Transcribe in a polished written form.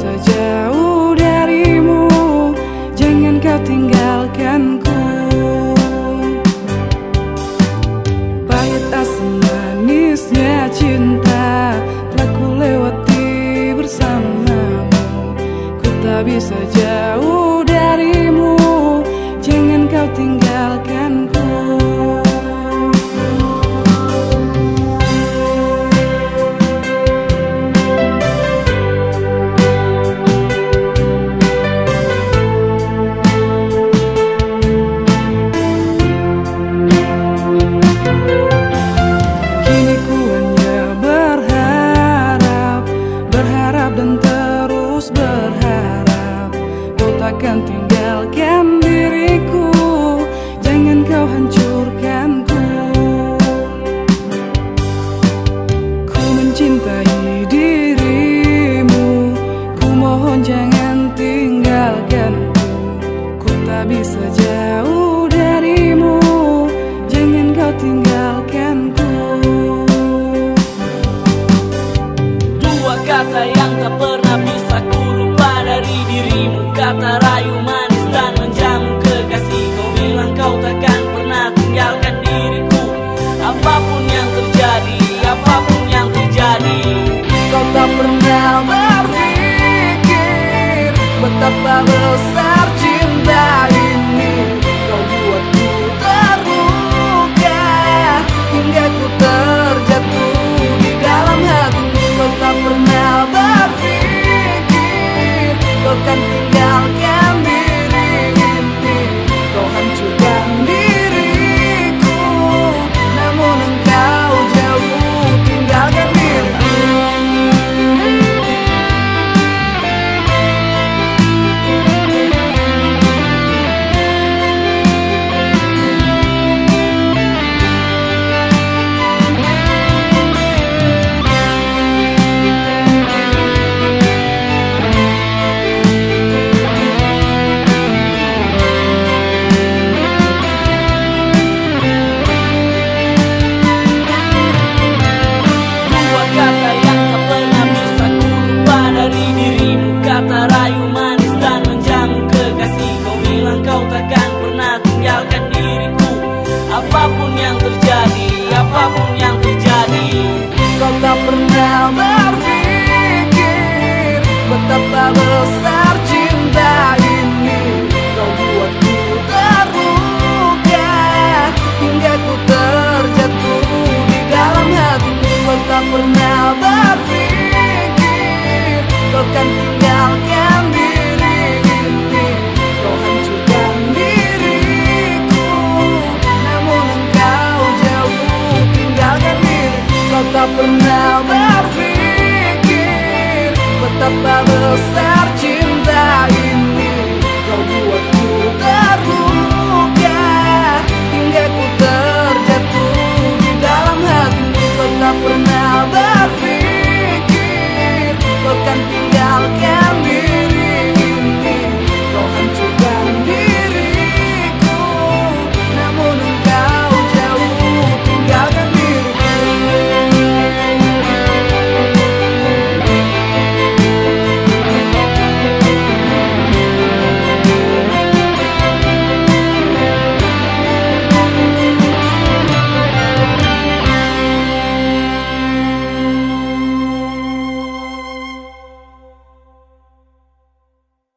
bisa jauh darimu, jangan kau tinggalkanku. Pahit asam manisnya cinta telah ku lewati bersamamu. Ku tak bisa jauh darimu, jangan kau tinggalkanku. Dan terus berharap kau takkan tinggalkan diriku, jangan kau hancurkanku. Ku mencintai dirimu, ku mohon jangan tinggalkanku. Ku tak bisa jauh darimu, jangan kau tinggalkanku. Kata yang tak pernah bisa ku lupa dari dirimu, kata rayu manis dan menjamu kekasih. Kau bilang kau takkan pernah tinggalkan diriku, apapun yang terjadi, apapun yang terjadi. Kau tak pernah berpikir betapa besar cinta ini. Kau buatku terluka hingga ku terjatuh di dalam hatimu. Kau tak pernah berpikir kau kan tinggalkan diri ini. Kau hancurkan diriku, namun engkau jauh tinggalkan diriku. Kata rayu manis dan menjamu kekasih. Kau bilang kau takkan pernah tinggalkan diriku, apapun yang terjadi, apapun yang terjadi. Kau tak pernah berpikir betapa besar cinta ini. Kau buatku terluka hingga ku terjatuh di dalam hatimu. Kau tak pernah berpikir kau kan tinggalkan diri ini. Kau hancurkan diriku, namun engkau jauh tinggalkan diriku. Kau tak pernah berpikir betapa besar cinta ini. Kau buatku terluka hingga ku terjatuh di dalam hatimu. Kau tak pernah berpikir kau kan tinggalkan